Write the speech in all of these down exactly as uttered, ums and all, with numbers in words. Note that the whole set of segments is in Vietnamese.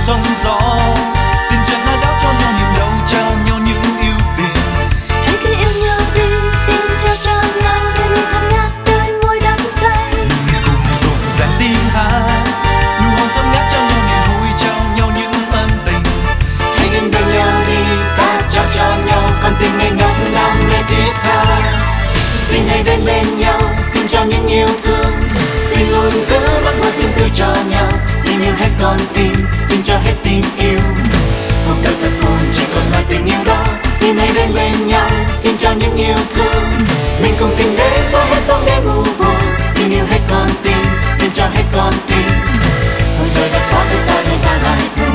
sóng gió. Tình chân đã đáp cho nhau niềm đau, trao nhau những ưu phiền. Hãy cứ yêu nhau đi, xin trao cho nhau đôi môi thơm ngát, đôi môi đắm say. Mình cùng rộn ràng tiếng hát, nụ hôn thơm ngát cho nhau niềm vui, trao nhau những ân tình. Hãy đến bên nhau đi, ta trao cho nhau con tim ngây ngất đam mê thiết tha. Xin hãy đến bên nhau, xin trao những yêu thương, xin luôn giữ mắt môi riêng tư cho nhau. Xin yêu hết con tim, xin cho hết tình yêu. Cuộc đời thật buồn chỉ còn lại tình yêu đó. Xin hãy đến bên nhau, xin trao những yêu thương, mình cùng tìm đến cho hết bóng đêm u buồn. Xin yêu hết con tim, xin cho hết con tim. Ôi đời đã quá tại sao đôi ta lại buồn.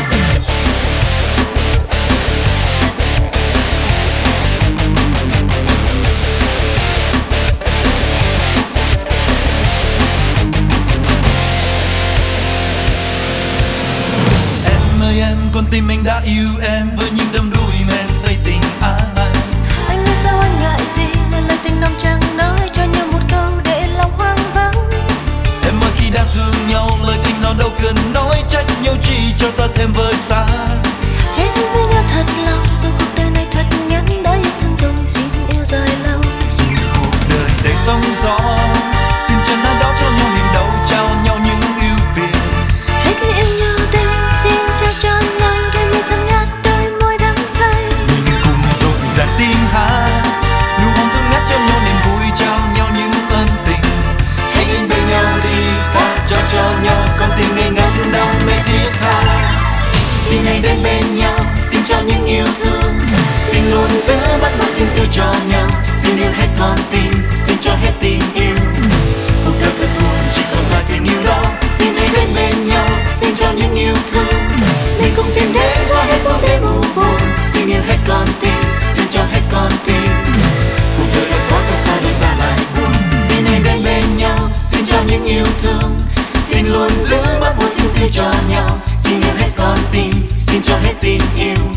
Con tim anh đã yêu em với những đắm đuối men say tình ai. Anh ơi sao anh ngại gì mà lời tình nồng chẳng nói cho nhau một câu để lòng hoang vắng. Em ơi khi đang thương nhau lời tình nó đâu cần nói, trách nhau chi cho ta thêm vơi xa. Hãy thương với nhau thật lòng, tôi cuộc đời này thật ngắn, đã yêu thương rồi xin yêu dài lâu. Dù cuộc đời đầy sóng gió, tình chân đã đáp cho nhau niềm đau, trao nhau những ưu phiền. Hãy cứ yêu nhau đi, xin trao cho nhau đôi môi thơm ngát, đôi môi đắm say. Mình cùng rộn ràng tiếng hát, nụ hôn thơm ngát cho nhau niềm vui, trao nhau những ân tình. Hãy đến bên nhau đi, ta trao cho nhau con tim ngây ngất đam mê thiết tha. Xin hãy đến bên nhau, xin cho những yêu thương, xin luôn giữ mắt môi riêng tư cho nhau. Xin yêu hết con tim, xin cho hết tình yêu. Cuộc đời thật buồn chỉ còn lại tình yêu đó. Xin hãy đến bên nhau, xin cho những yêu thương, mình cùng tìm đến cho hết bóng đêm u buồn. Xin yêu hết con tim, xin cho hết con tim. Cuộc đời đã quá tại sao đôi ta lại buồn. Xin hãy đến bên nhau, xin cho những yêu thương, xin luôn giữ mắt môi riêng tư cho nhau. Xin yêu hết con tim, xin cho hết tình yêu.